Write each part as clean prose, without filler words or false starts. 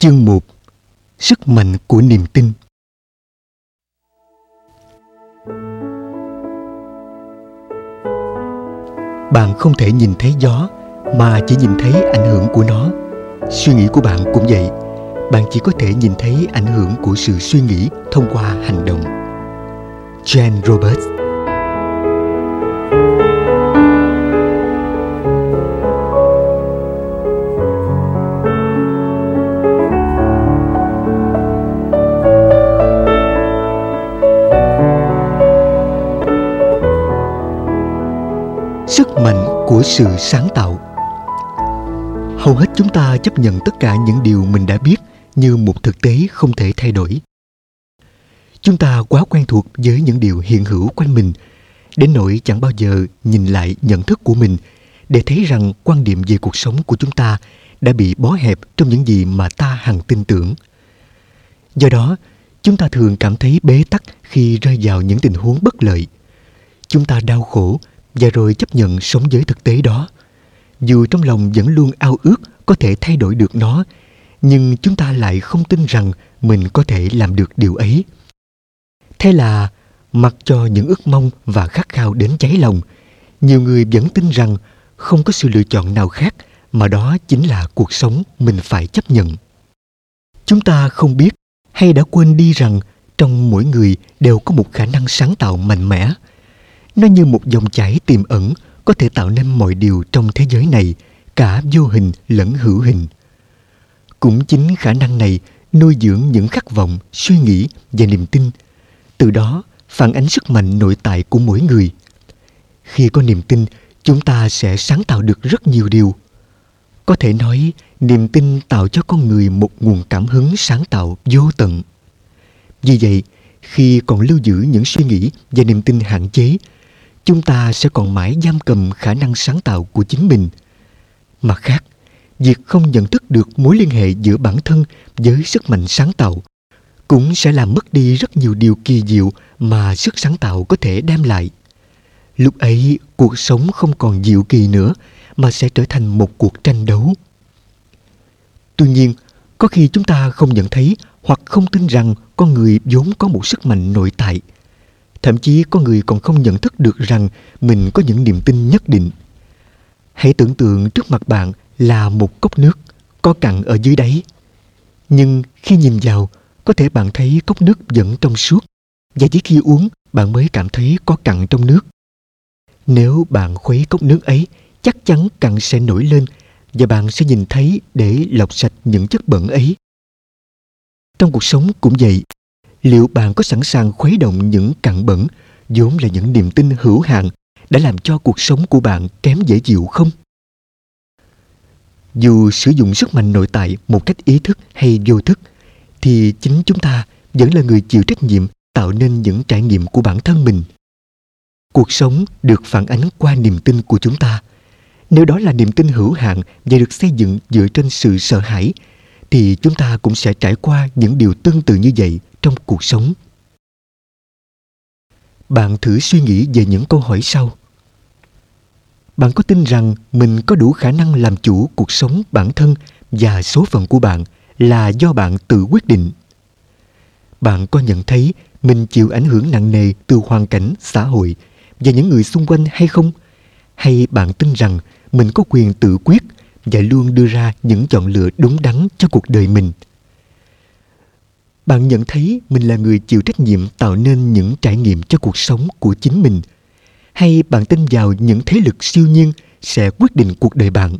Chương 1. Sức mạnh của niềm tin. Bạn không thể nhìn thấy gió mà chỉ nhìn thấy ảnh hưởng của nó. Suy nghĩ của bạn cũng vậy. Bạn chỉ có thể nhìn thấy ảnh hưởng của sự suy nghĩ thông qua hành động. Jen Roberts. Sức mạnh của sự sáng tạo. Hầu hết chúng ta chấp nhận tất cả những điều mình đã biết như một thực tế không thể thay đổi. Chúng ta quá quen thuộc với những điều hiện hữu quanh mình, đến nỗi chẳng bao giờ nhìn lại nhận thức của mình để thấy rằng quan điểm về cuộc sống của chúng ta đã bị bó hẹp trong những gì mà ta hằng tin tưởng. Do đó, chúng ta thường cảm thấy bế tắc khi rơi vào những tình huống bất lợi. Chúng ta đau khổ và rồi chấp nhận sống với thực tế đó. Dù trong lòng vẫn luôn ao ước có thể thay đổi được nó, nhưng chúng ta lại không tin rằng mình có thể làm được điều ấy. Thế là, mặc cho những ước mong và khát khao đến cháy lòng, nhiều người vẫn tin rằng không có sự lựa chọn nào khác mà đó chính là cuộc sống mình phải chấp nhận. Chúng ta không biết hay đã quên đi rằng trong mỗi người đều có một khả năng sáng tạo mạnh mẽ. Nó như một dòng chảy tiềm ẩn có thể tạo nên mọi điều trong thế giới này, cả vô hình lẫn hữu hình. Cũng chính khả năng này nuôi dưỡng những khát vọng, suy nghĩ và niềm tin. Từ đó phản ánh sức mạnh nội tại của mỗi người. Khi có niềm tin, chúng ta sẽ sáng tạo được rất nhiều điều. Có thể nói, niềm tin tạo cho con người một nguồn cảm hứng sáng tạo vô tận. Vì vậy, khi còn lưu giữ những suy nghĩ và niềm tin hạn chế, chúng ta sẽ còn mãi giam cầm khả năng sáng tạo của chính mình. Mặt khác, việc không nhận thức được mối liên hệ giữa bản thân với sức mạnh sáng tạo cũng sẽ làm mất đi rất nhiều điều kỳ diệu mà sức sáng tạo có thể đem lại. Lúc ấy, cuộc sống không còn diệu kỳ nữa mà sẽ trở thành một cuộc tranh đấu. Tuy nhiên, có khi chúng ta không nhận thấy hoặc không tin rằng con người vốn có một sức mạnh nội tại. Thậm chí có người còn không nhận thức được rằng mình có những niềm tin nhất định. Hãy tưởng tượng trước mặt bạn là một cốc nước, có cặn ở dưới đáy. Nhưng khi nhìn vào, có thể bạn thấy cốc nước vẫn trong suốt, và chỉ khi uống, bạn mới cảm thấy có cặn trong nước. Nếu bạn khuấy cốc nước ấy, chắc chắn cặn sẽ nổi lên, và bạn sẽ nhìn thấy để lọc sạch những chất bẩn ấy. Trong cuộc sống cũng vậy. Liệu bạn có sẵn sàng khuấy động những cặn bẩn, vốn là những niềm tin hữu hạn, đã làm cho cuộc sống của bạn kém dễ chịu không? Dù sử dụng sức mạnh nội tại một cách ý thức hay vô thức, thì chính chúng ta vẫn là người chịu trách nhiệm tạo nên những trải nghiệm của bản thân mình. Cuộc sống được phản ánh qua niềm tin của chúng ta. Nếu đó là niềm tin hữu hạn và được xây dựng dựa trên sự sợ hãi, thì chúng ta cũng sẽ trải qua những điều tương tự như vậy trong cuộc sống. Bạn thử suy nghĩ về những câu hỏi sau. Bạn có tin rằng mình có đủ khả năng làm chủ cuộc sống bản thân và số phận của bạn là do bạn tự quyết định? Bạn có nhận thấy mình chịu ảnh hưởng nặng nề từ hoàn cảnh, xã hội và những người xung quanh hay không? Hay bạn tin rằng mình có quyền tự quyết và luôn đưa ra những chọn lựa đúng đắn cho cuộc đời mình? Bạn nhận thấy mình là người chịu trách nhiệm tạo nên những trải nghiệm cho cuộc sống của chính mình? Hay bạn tin vào những thế lực siêu nhiên sẽ quyết định cuộc đời bạn?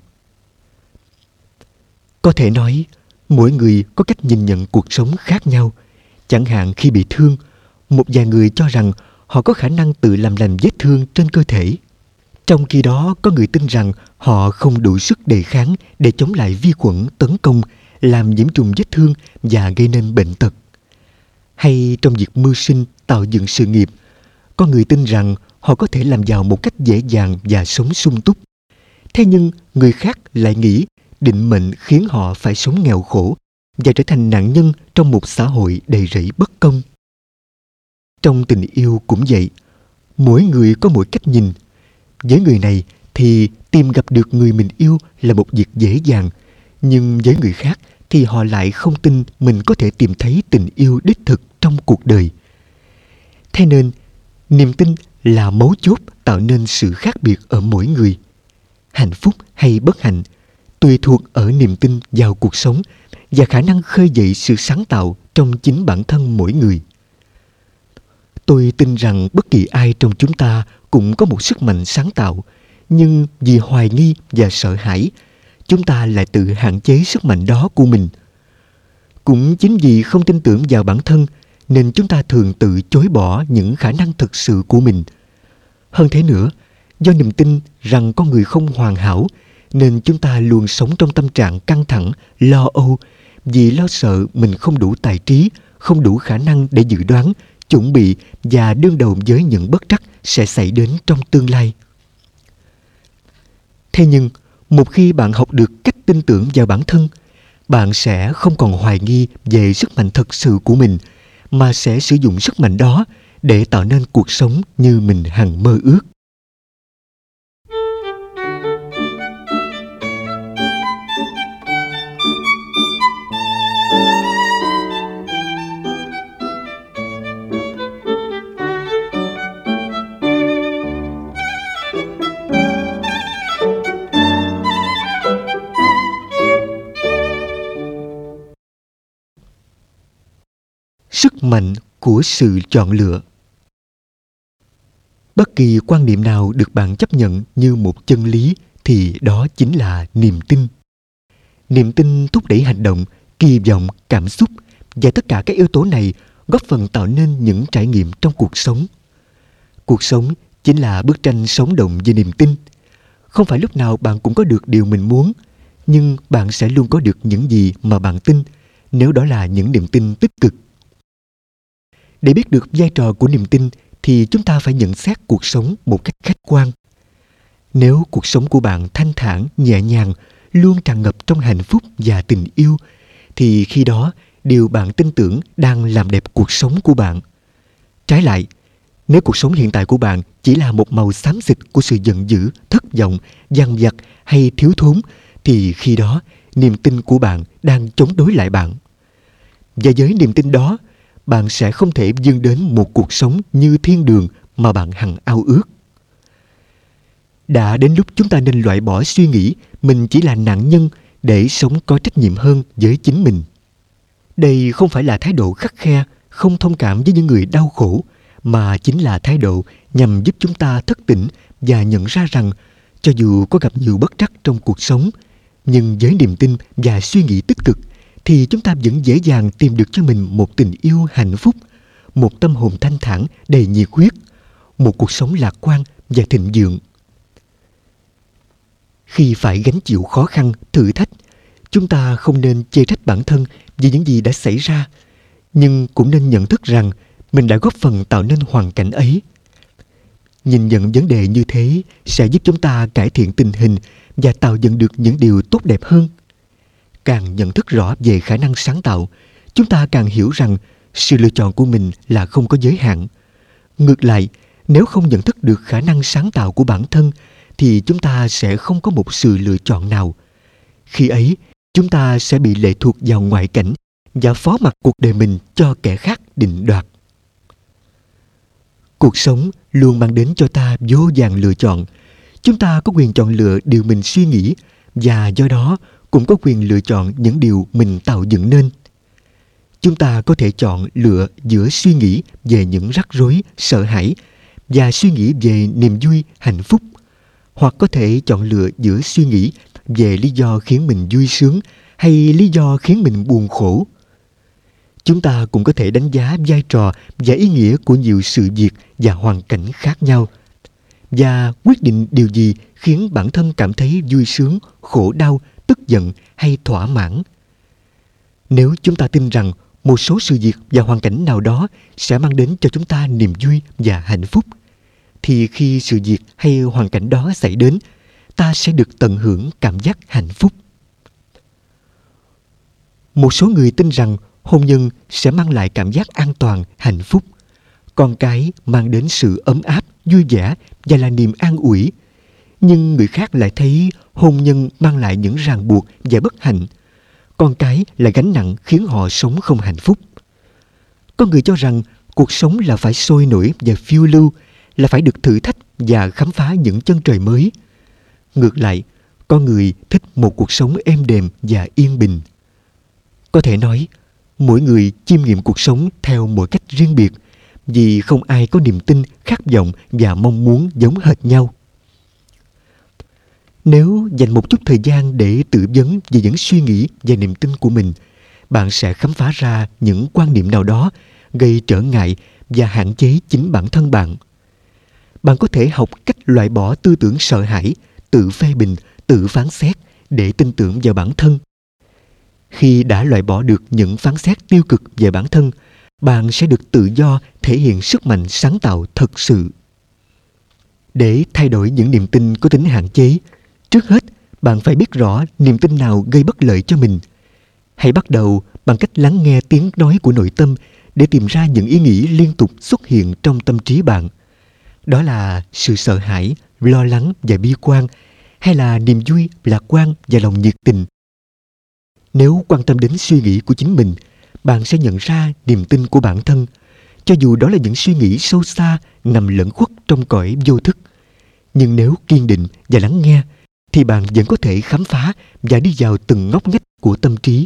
Có thể nói, mỗi người có cách nhìn nhận cuộc sống khác nhau. Chẳng hạn khi bị thương, một vài người cho rằng họ có khả năng tự làm lành vết thương trên cơ thể. Trong khi đó, có người tin rằng họ không đủ sức đề kháng để chống lại vi khuẩn tấn công, làm nhiễm trùng vết thương và gây nên bệnh tật. Hay trong việc mưu sinh, tạo dựng sự nghiệp, có người tin rằng họ có thể làm giàu một cách dễ dàng và sống sung túc. Thế nhưng người khác lại nghĩ định mệnh khiến họ phải sống nghèo khổ và trở thành nạn nhân trong một xã hội đầy rẫy bất công. Trong tình yêu cũng vậy, mỗi người có mỗi cách nhìn. Với người này thì tìm gặp được người mình yêu là một việc dễ dàng, nhưng với người khác thì họ lại không tin mình có thể tìm thấy tình yêu đích thực trong cuộc đời. Thế nên, niềm tin là mấu chốt tạo nên sự khác biệt ở mỗi người. Hạnh phúc hay bất hạnh tùy thuộc ở niềm tin vào cuộc sống và khả năng khơi dậy sự sáng tạo trong chính bản thân mỗi người. Tôi tin rằng bất kỳ ai trong chúng ta cũng có một sức mạnh sáng tạo, nhưng vì hoài nghi và sợ hãi, chúng ta lại tự hạn chế sức mạnh đó của mình. Cũng chính vì không tin tưởng vào bản thân nên chúng ta thường tự chối bỏ những khả năng thực sự của mình. Hơn thế nữa, do niềm tin rằng con người không hoàn hảo nên chúng ta luôn sống trong tâm trạng căng thẳng, lo âu vì lo sợ mình không đủ tài trí, không đủ khả năng để dự đoán, chuẩn bị và đương đầu với những bất trắc sẽ xảy đến trong tương lai. Thế nhưng, một khi bạn học được cách tin tưởng vào bản thân, bạn sẽ không còn hoài nghi về sức mạnh thật sự của mình, mà sẽ sử dụng sức mạnh đó để tạo nên cuộc sống như mình hằng mơ ước. Sức mạnh của sự chọn lựa. Bất kỳ quan niệm nào được bạn chấp nhận như một chân lý thì đó chính là niềm tin. Niềm tin thúc đẩy hành động, kỳ vọng, cảm xúc và tất cả các yếu tố này góp phần tạo nên những trải nghiệm trong cuộc sống. Cuộc sống chính là bức tranh sống động về niềm tin. Không phải lúc nào bạn cũng có được điều mình muốn, nhưng bạn sẽ luôn có được những gì mà bạn tin, nếu đó là những niềm tin tích cực. Để biết được vai trò của niềm tin thì chúng ta phải nhận xét cuộc sống một cách khách quan. Nếu cuộc sống của bạn thanh thản, nhẹ nhàng, luôn tràn ngập trong hạnh phúc và tình yêu, thì khi đó điều bạn tin tưởng đang làm đẹp cuộc sống của bạn. Trái lại, nếu cuộc sống hiện tại của bạn chỉ là một màu xám xịt của sự giận dữ, thất vọng, dằn vặt hay thiếu thốn, thì khi đó niềm tin của bạn đang chống đối lại bạn. Và với niềm tin đó, bạn sẽ không thể vươn đến một cuộc sống như thiên đường mà bạn hằng ao ước. Đã đến lúc chúng ta nên loại bỏ suy nghĩ mình chỉ là nạn nhân để sống có trách nhiệm hơn với chính mình. Đây không phải là thái độ khắt khe, không thông cảm với những người đau khổ, mà chính là thái độ nhằm giúp chúng ta thức tỉnh và nhận ra rằng cho dù có gặp nhiều bất trắc trong cuộc sống, nhưng với niềm tin và suy nghĩ tích cực thì chúng ta vẫn dễ dàng tìm được cho mình một tình yêu hạnh phúc, một tâm hồn thanh thản đầy nhiệt huyết, một cuộc sống lạc quan và thịnh vượng. Khi phải gánh chịu khó khăn, thử thách, chúng ta không nên chê trách bản thân vì những gì đã xảy ra, nhưng cũng nên nhận thức rằng mình đã góp phần tạo nên hoàn cảnh ấy. Nhìn nhận vấn đề như thế sẽ giúp chúng ta cải thiện tình hình và tạo dựng được những điều tốt đẹp hơn. Càng nhận thức rõ về khả năng sáng tạo, chúng ta càng hiểu rằng sự lựa chọn của mình là không có giới hạn. Ngược lại, nếu không nhận thức được khả năng sáng tạo của bản thân, thì chúng ta sẽ không có một sự lựa chọn nào. Khi ấy, chúng ta sẽ bị lệ thuộc vào ngoại cảnh và phó mặc cuộc đời mình cho kẻ khác định đoạt. Cuộc sống luôn mang đến cho ta vô vàn lựa chọn. Chúng ta có quyền chọn lựa điều mình suy nghĩ và do đó cũng có quyền lựa chọn những điều mình tạo dựng nên. Chúng ta có thể chọn lựa giữa suy nghĩ về những rắc rối, sợ hãi và suy nghĩ về niềm vui, hạnh phúc, hoặc có thể chọn lựa giữa suy nghĩ về lý do khiến mình vui sướng hay lý do khiến mình buồn khổ. Chúng ta cũng có thể đánh giá vai trò và ý nghĩa của nhiều sự việc và hoàn cảnh khác nhau và quyết định điều gì khiến bản thân cảm thấy vui sướng, khổ đau, tức giận hay thỏa mãn. Nếu chúng ta tin rằng một số sự việc và hoàn cảnh nào đó sẽ mang đến cho chúng ta niềm vui và hạnh phúc, thì khi sự việc hay hoàn cảnh đó xảy đến, ta sẽ được tận hưởng cảm giác hạnh phúc. Một số người tin rằng hôn nhân sẽ mang lại cảm giác an toàn, hạnh phúc. Con cái mang đến sự ấm áp, vui vẻ và là niềm an ủi. Nhưng người khác lại thấy hôn nhân mang lại những ràng buộc và bất hạnh. con cái là gánh nặng khiến họ sống không hạnh phúc. Có người cho rằng cuộc sống là phải sôi nổi và phiêu lưu, là phải được thử thách và khám phá những chân trời mới. Ngược lại, có người thích một cuộc sống êm đềm và yên bình. Có thể nói, mỗi người chiêm nghiệm cuộc sống theo một cách riêng biệt, vì không ai có niềm tin, khát vọng và mong muốn giống hệt nhau. Nếu dành một chút thời gian để tự vấn về những suy nghĩ và niềm tin của mình, bạn sẽ khám phá ra những quan niệm nào đó gây trở ngại và hạn chế chính bản thân bạn. Bạn có thể học cách loại bỏ tư tưởng sợ hãi, tự phê bình, tự phán xét để tin tưởng vào bản thân. Khi đã loại bỏ được những phán xét tiêu cực về bản thân, bạn sẽ được tự do thể hiện sức mạnh sáng tạo thật sự. Để thay đổi những niềm tin có tính hạn chế, trước hết bạn phải biết rõ niềm tin nào gây bất lợi cho mình. Hãy bắt đầu bằng cách lắng nghe tiếng nói của nội tâm để tìm ra những ý nghĩ liên tục xuất hiện trong tâm trí bạn. Đó là sự sợ hãi, lo lắng và bi quan, hay là niềm vui, lạc quan và lòng nhiệt tình. Nếu quan tâm đến suy nghĩ của chính mình, bạn sẽ nhận ra niềm tin của bản thân, cho dù đó là những suy nghĩ sâu xa nằm lẫn khuất trong cõi vô thức. Nhưng nếu kiên định và lắng nghe, thì bạn vẫn có thể khám phá và đi vào từng ngóc ngách của tâm trí.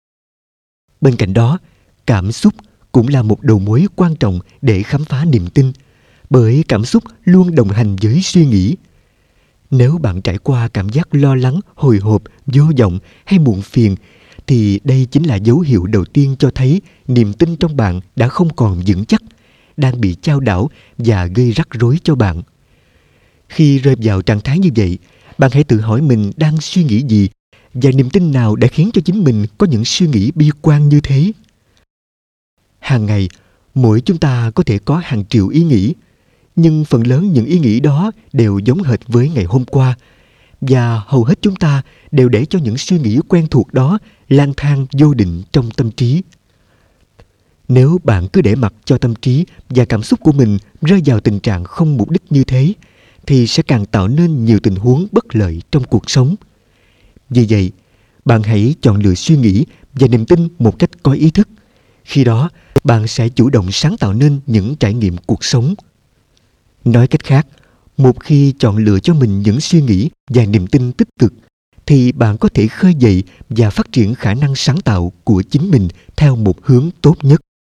Bên cạnh đó, cảm xúc cũng là một đầu mối quan trọng để khám phá niềm tin, bởi cảm xúc luôn đồng hành với suy nghĩ. Nếu bạn trải qua cảm giác lo lắng, hồi hộp, vô vọng hay muộn phiền, thì đây chính là dấu hiệu đầu tiên cho thấy niềm tin trong bạn đã không còn vững chắc, đang bị chao đảo và gây rắc rối cho bạn. Khi rơi vào trạng thái như vậy, bạn hãy tự hỏi mình đang suy nghĩ gì và niềm tin nào đã khiến cho chính mình có những suy nghĩ bi quan như thế. Hàng ngày, mỗi chúng ta có thể có hàng triệu ý nghĩ, nhưng phần lớn những ý nghĩ đó đều giống hệt với ngày hôm qua, và hầu hết chúng ta đều để cho những suy nghĩ quen thuộc đó lang thang vô định trong tâm trí. Nếu bạn cứ để mặc cho tâm trí và cảm xúc của mình rơi vào tình trạng không mục đích như thế, thì sẽ càng tạo nên nhiều tình huống bất lợi trong cuộc sống. Vì vậy, bạn hãy chọn lựa suy nghĩ và niềm tin một cách có ý thức. Khi đó, bạn sẽ chủ động sáng tạo nên những trải nghiệm cuộc sống. Nói cách khác, một khi chọn lựa cho mình những suy nghĩ và niềm tin tích cực, thì bạn có thể khơi dậy và phát triển khả năng sáng tạo của chính mình theo một hướng tốt nhất.